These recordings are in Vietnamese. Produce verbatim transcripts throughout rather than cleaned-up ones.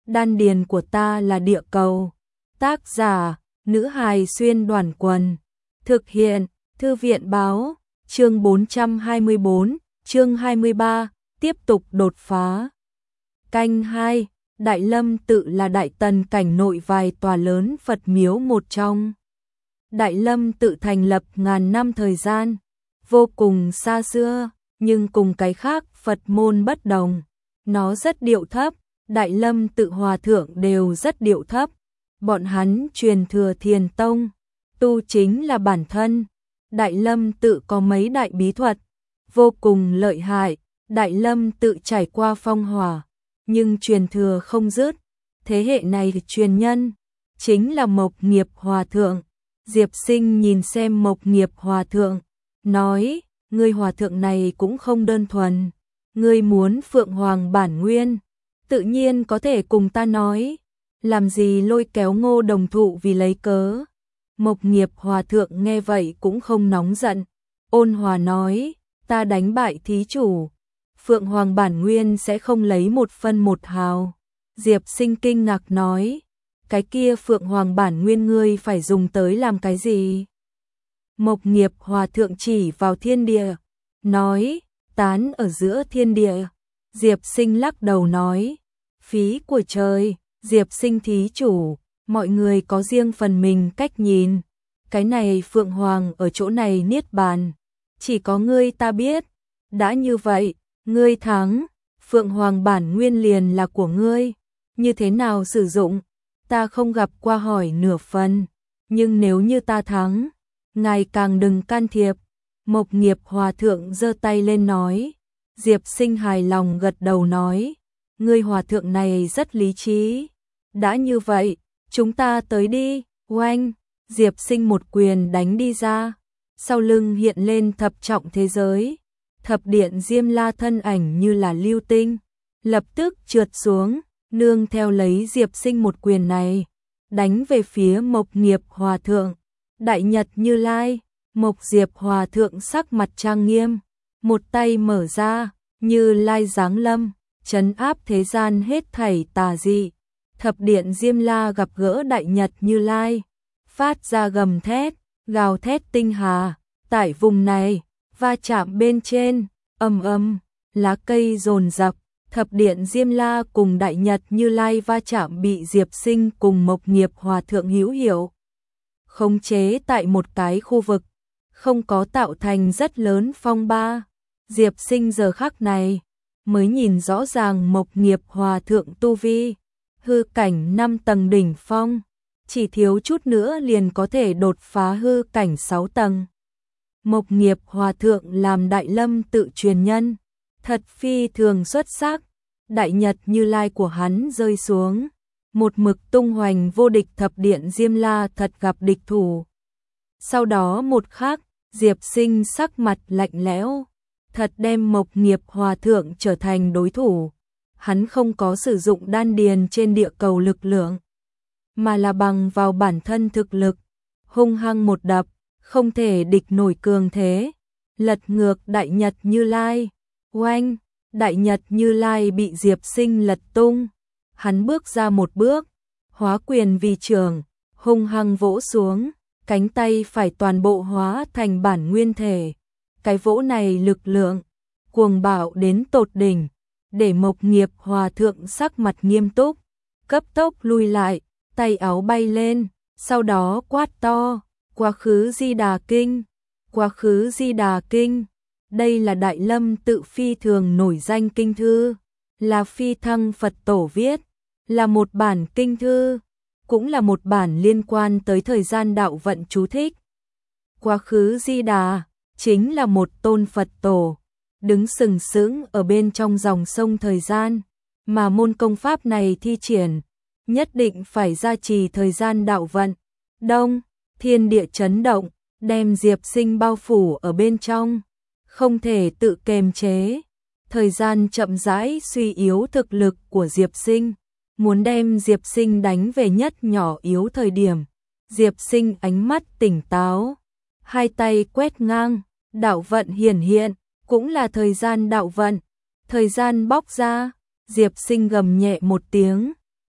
đan điền của ta là địa cầu. Tác giả, nữ hài xuyên đoàn quần. Thực hiện, thư viện báo, chương bốn trăm hai mươi bốn, chương hai mươi ba, tiếp tục đột phá. Canh hai, Đại Lâm tự là Đại Tần cảnh nội vài tòa lớn Phật miếu một trong. Đại Lâm tự thành lập ngàn năm thời gian, vô cùng xa xưa, nhưng cùng cái khác Phật môn bất đồng. Nó rất điệu thấp, Đại Lâm tự hòa thượng đều rất điệu thấp. Bọn hắn truyền thừa Thiền Tông, tu chính là bản thân. Đại Lâm tự có mấy đại bí thuật, vô cùng lợi hại. Đại Lâm tự trải qua phong hỏa, nhưng truyền thừa không dứt. Thế hệ này truyền nhân chính là Mộc Nghiệp Hòa Thượng. Diệp Sinh nhìn xem Mộc Nghiệp Hòa Thượng, nói, ngươi hòa thượng này cũng không đơn thuần. Ngươi muốn Phượng Hoàng bản nguyên, tự nhiên có thể cùng ta nói. Làm gì lôi kéo Ngô Đồng Thụ vì lấy cớ. Mộc Nghiệp Hòa Thượng nghe vậy cũng không nóng giận, ôn hòa nói, ta đánh bại thí chủ, Phượng Hoàng bản nguyên sẽ không lấy một phân một hào. Diệp Sinh kinh ngạc nói, cái kia Phượng Hoàng bản nguyên ngươi phải dùng tới làm cái gì? Mộc Nghiệp Hòa Thượng chỉ vào thiên địa, nói, tán ở giữa thiên địa. Diệp Sinh lắc đầu nói, phí của trời. Diệp Sinh thí chủ, mọi người có riêng phần mình cách nhìn. Cái này Phượng Hoàng ở chỗ này niết bàn, chỉ có ngươi ta biết. Đã như vậy, ngươi thắng, Phượng Hoàng bản nguyên liền là của ngươi. Như thế nào sử dụng, ta không gặp qua hỏi nửa phần. Nhưng nếu như ta thắng, ngài càng đừng can thiệp. Mộc Nghiệp Hòa Thượng giơ tay lên nói. Diệp Sinh hài lòng gật đầu nói, ngươi hòa thượng này rất lý trí. Đã như vậy, chúng ta tới đi. Oanh, Diệp Sinh một quyền đánh đi ra, sau lưng hiện lên thập trọng thế giới. Thập điện Diêm La thân ảnh như là lưu tinh, lập tức trượt xuống, nương theo lấy Diệp Sinh một quyền này, đánh về phía Mộc Nghiệp Hòa Thượng. Đại Nhật Như Lai, Mộc Diệp Hòa Thượng sắc mặt trang nghiêm, một tay mở ra, Như Lai giáng lâm, trấn áp thế gian hết thảy tà dị. Thập điện Diêm La gặp gỡ Đại Nhật Như Lai, phát ra gầm thét, gào thét tinh hà. Tại vùng này, va chạm bên trên, ầm ầm, lá cây dồn dập. Thập điện Diêm La cùng Đại Nhật Như Lai va chạm bị Diệp Sinh cùng Mộc Nghiệp Hòa Thượng hữu hiệu khống chế tại một cái khu vực, không có tạo thành rất lớn phong ba. Diệp Sinh giờ khắc này mới nhìn rõ ràng Mộc Nghiệp Hòa Thượng tu vi, hư cảnh năm tầng đỉnh phong, chỉ thiếu chút nữa liền có thể đột phá hư cảnh sáu tầng. Mộc Nghiệp Hòa Thượng làm Đại Lâm tự truyền nhân, thật phi thường xuất sắc. Đại Nhật Như Lai của hắn rơi xuống, một mực tung hoành vô địch. Thập điện Diêm La thật gặp địch thủ. Sau đó một khắc, Diệp Sinh sắc mặt lạnh lẽo, thật đem Mộc Nghiệp Hòa Thượng trở thành đối thủ. Hắn không có sử dụng đan điền trên địa cầu lực lượng, mà là bằng vào bản thân thực lực, hung hăng một đập, không thể địch nổi cường thế, lật ngược Đại Nhật Như Lai. Oanh, Đại Nhật Như Lai bị Diệp Sinh lật tung, hắn bước ra một bước, hóa quyền vì trường, hung hăng vỗ xuống, cánh tay phải toàn bộ hóa thành bản nguyên thể. Cái vỗ này lực lượng cuồng bạo đến tột đỉnh, để Mộc Nghiệp Hòa Thượng sắc mặt nghiêm túc, cấp tốc lui lại, tay áo bay lên, sau đó quát to, quá khứ Di Đà Kinh, quá khứ Di Đà Kinh. Đây là Đại Lâm tự phi thường nổi danh kinh thư, là Phi Thăng Phật Tổ viết, là một bản kinh thư, cũng là một bản liên quan tới thời gian đạo vận chú thích. Quá khứ Di Đà chính là một tôn Phật Tổ, đứng sừng sững ở bên trong dòng sông thời gian, mà môn công pháp này thi triển, nhất định phải gia trì thời gian đạo vận. Đông, thiên địa chấn động, đem Diệp Sinh bao phủ ở bên trong, không thể tự kềm chế. Thời gian chậm rãi suy yếu thực lực của Diệp Sinh, muốn đem Diệp Sinh đánh về nhất nhỏ yếu thời điểm. Diệp Sinh ánh mắt tỉnh táo, hai tay quét ngang, đạo vận hiển hiện, cũng là thời gian đạo vận. Thời gian bóc ra, Diệp Sinh gầm nhẹ một tiếng,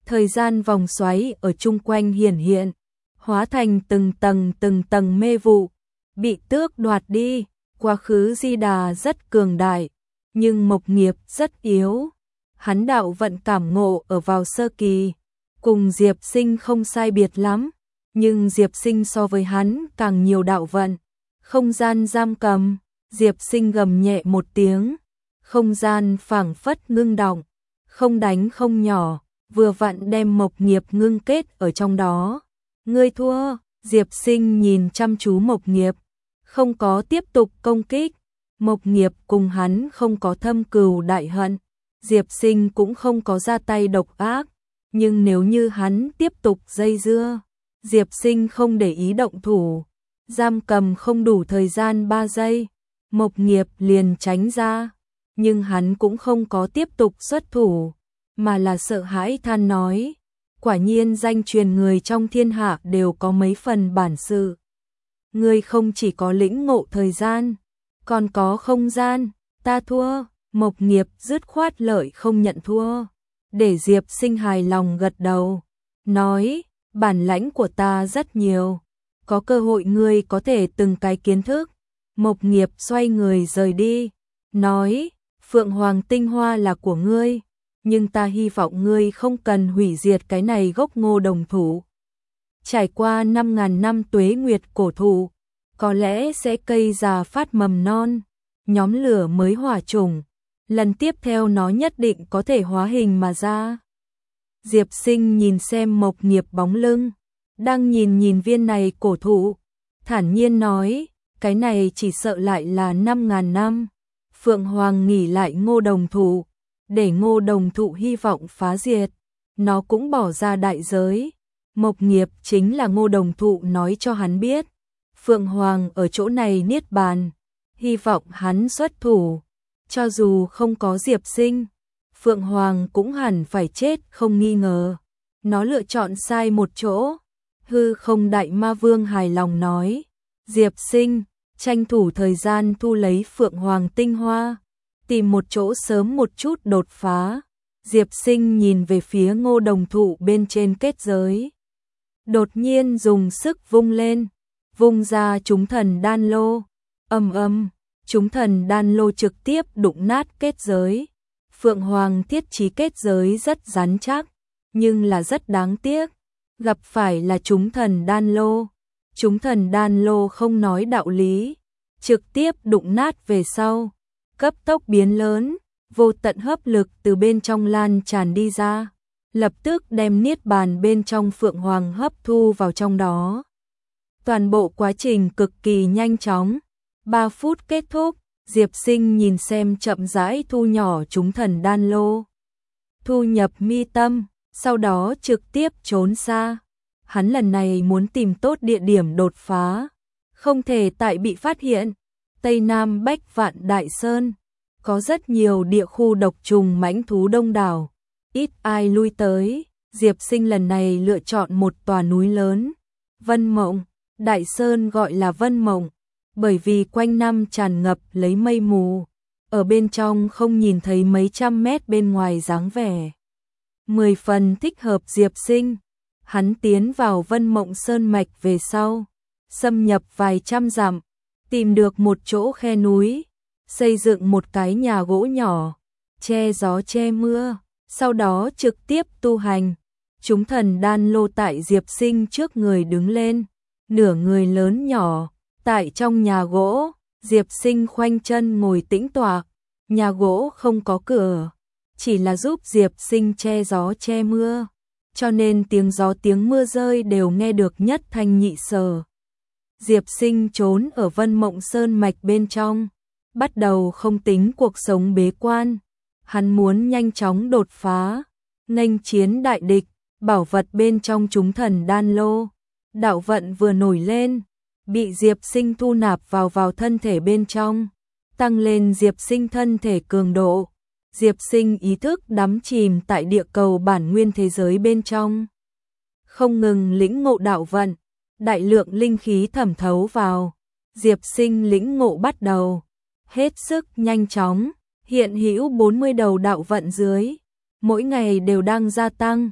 Thời gian vòng xoáy ở chung quanh hiển hiện, hóa thành từng tầng từng tầng mê vụ, bị tước đoạt đi. Quá khứ Di Đà rất cường đại, nhưng Mộc Nghiệp rất yếu. Hắn đạo vận cảm ngộ ở vào sơ kỳ, cùng Diệp Sinh không sai biệt lắm, nhưng Diệp Sinh so với hắn càng nhiều đạo vận. Không gian giam cầm, Diệp Sinh gầm nhẹ một tiếng, không gian phảng phất ngưng động, không đánh không nhỏ, vừa vặn đem Mộc Nghiệp ngưng kết ở trong đó. Ngươi thua, Diệp Sinh nhìn chăm chú Mộc Nghiệp, không có tiếp tục công kích. Mộc Nghiệp cùng hắn không có thâm cừu đại hận, Diệp Sinh cũng không có ra tay độc ác, nhưng nếu như hắn tiếp tục dây dưa, Diệp Sinh không để ý động thủ, giam cầm không đủ thời gian ba giây, Mộc Nghiệp liền tránh ra, nhưng hắn cũng không có tiếp tục xuất thủ, mà là sợ hãi than nói, quả nhiên danh truyền người trong thiên hạ đều có mấy phần bản sự. Ngươi không chỉ có lĩnh ngộ thời gian, còn có không gian, ta thua. Mộc Nghiệp dứt khoát lợi không nhận thua, để Diệp Sinh hài lòng gật đầu, nói, bản lãnh của ta rất nhiều, có cơ hội ngươi có thể từng cái kiến thức. Mộc Nghiệp xoay người rời đi, nói, Phượng Hoàng tinh hoa là của ngươi, nhưng ta hy vọng ngươi không cần hủy diệt cái này gốc Ngô Đồng thụ. Trải qua năm ngàn năm tuế nguyệt cổ thụ, có lẽ sẽ cây già phát mầm non, nhóm lửa mới hỏa trùng, lần tiếp theo nó nhất định có thể hóa hình mà ra. Diệp Sinh nhìn xem Mộc Nghiệp bóng lưng, đang nhìn nhìn viên này cổ thụ, thản nhiên nói, cái này chỉ sợ lại là năm ngàn năm. Phượng Hoàng nghỉ lại Ngô Đồng thụ, để Ngô Đồng thụ hy vọng phá diệt, nó cũng bỏ ra đại giới. Mộc Nghiệp chính là Ngô Đồng thụ nói cho hắn biết, Phượng Hoàng ở chỗ này niết bàn, hy vọng hắn xuất thủ, cho dù không có Diệp Sinh, Phượng Hoàng cũng hẳn phải chết không nghi ngờ. Nó lựa chọn sai một chỗ. Hư Không Đại Ma Vương hài lòng nói, Diệp Sinh, tranh thủ thời gian thu lấy Phượng Hoàng tinh hoa, tìm một chỗ sớm một chút đột phá. Diệp Sinh nhìn về phía Ngô Đồng thụ bên trên kết giới, đột nhiên dùng sức vung lên, vung ra chúng thần đan lô, ầm ầm, chúng thần đan lô trực tiếp đụng nát kết giới. Phượng Hoàng thiết trí kết giới rất rắn chắc, nhưng là rất đáng tiếc, gặp phải là chúng thần đan lô. Chúng thần đan lô không nói đạo lý, trực tiếp đụng nát về sau, cấp tốc biến lớn, vô tận hấp lực từ bên trong lan tràn đi ra, lập tức đem niết bàn bên trong Phượng Hoàng hấp thu vào trong đó. Toàn bộ quá trình cực kỳ nhanh chóng, ba phút kết thúc. Diệp Sinh nhìn xem chậm rãi thu nhỏ chúng thần đan lô, thu nhập mi tâm, sau đó trực tiếp trốn xa. Hắn lần này muốn tìm tốt địa điểm đột phá, không thể tại bị phát hiện. Tây Nam Bách Vạn Đại Sơn có rất nhiều địa khu độc trùng mãnh thú đông đảo, ít ai lui tới. Diệp Sinh lần này lựa chọn một tòa núi lớn, Vân Mộng. Đại Sơn gọi là Vân Mộng bởi vì quanh năm tràn ngập lấy mây mù, ở bên trong không nhìn thấy mấy trăm mét bên ngoài dáng vẻ mười phần thích hợp Diệp Sinh. Hắn tiến vào Vân Mộng Sơn mạch về sau, xâm nhập vài trăm dặm, tìm được một chỗ khe núi, xây dựng một cái nhà gỗ nhỏ, che gió che mưa, sau đó trực tiếp tu hành. Chúng thần đan lô tại Diệp Sinh trước người đứng lên, nửa người lớn nhỏ. Tại trong nhà gỗ, Diệp Sinh khoanh chân ngồi tĩnh tọa, nhà gỗ không có cửa, chỉ là giúp Diệp Sinh che gió che mưa, cho nên tiếng gió tiếng mưa rơi đều nghe được nhất thanh nhị sở. Diệp Sinh trốn ở Vân Mộng Sơn mạch bên trong, bắt đầu không tính cuộc sống bế quan, hắn muốn nhanh chóng đột phá, nghênh chiến đại địch. Bảo vật bên trong chúng thần đan lô, đạo vận vừa nổi lên, bị Diệp Sinh thu nạp vào vào thân thể bên trong, tăng lên Diệp Sinh thân thể cường độ. Diệp Sinh ý thức đắm chìm tại địa cầu bản nguyên thế giới bên trong, không ngừng lĩnh ngộ đạo vận, đại lượng linh khí thẩm thấu vào. Diệp Sinh lĩnh ngộ bắt đầu hết sức nhanh chóng, hiện hữu bốn mươi đầu đạo vận dưới, mỗi ngày đều đang gia tăng.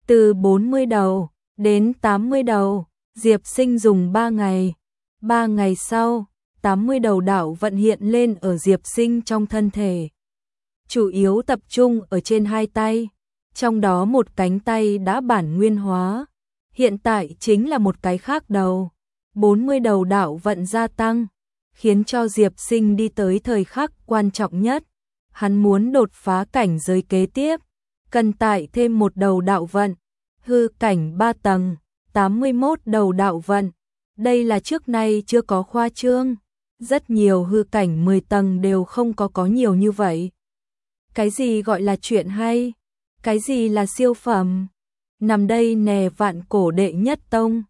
Từ bốn mươi đầu đến tám mươi đầu, Diệp Sinh dùng ba ngày. ba ngày sau, tám mươi đầu đạo vận hiện lên ở Diệp Sinh trong thân thể. Chủ yếu tập trung ở trên hai tay, trong đó một cánh tay đã bản nguyên hóa, hiện tại chính là một cái khác đầu. bốn mươi đầu đạo vận gia tăng, khiến cho Diệp Sinh đi tới thời khắc quan trọng nhất. Hắn muốn đột phá cảnh giới kế tiếp, cần tải thêm một đầu đạo vận, hư cảnh ba tầng, tám mươi mốt đầu đạo vận. Đây là trước nay chưa có khoa trương, rất nhiều hư cảnh mười tầng đều không có có nhiều như vậy. Cái gì gọi là chuyện hay? Cái gì là siêu phẩm? Nằm đây nè vạn cổ đệ nhất tông,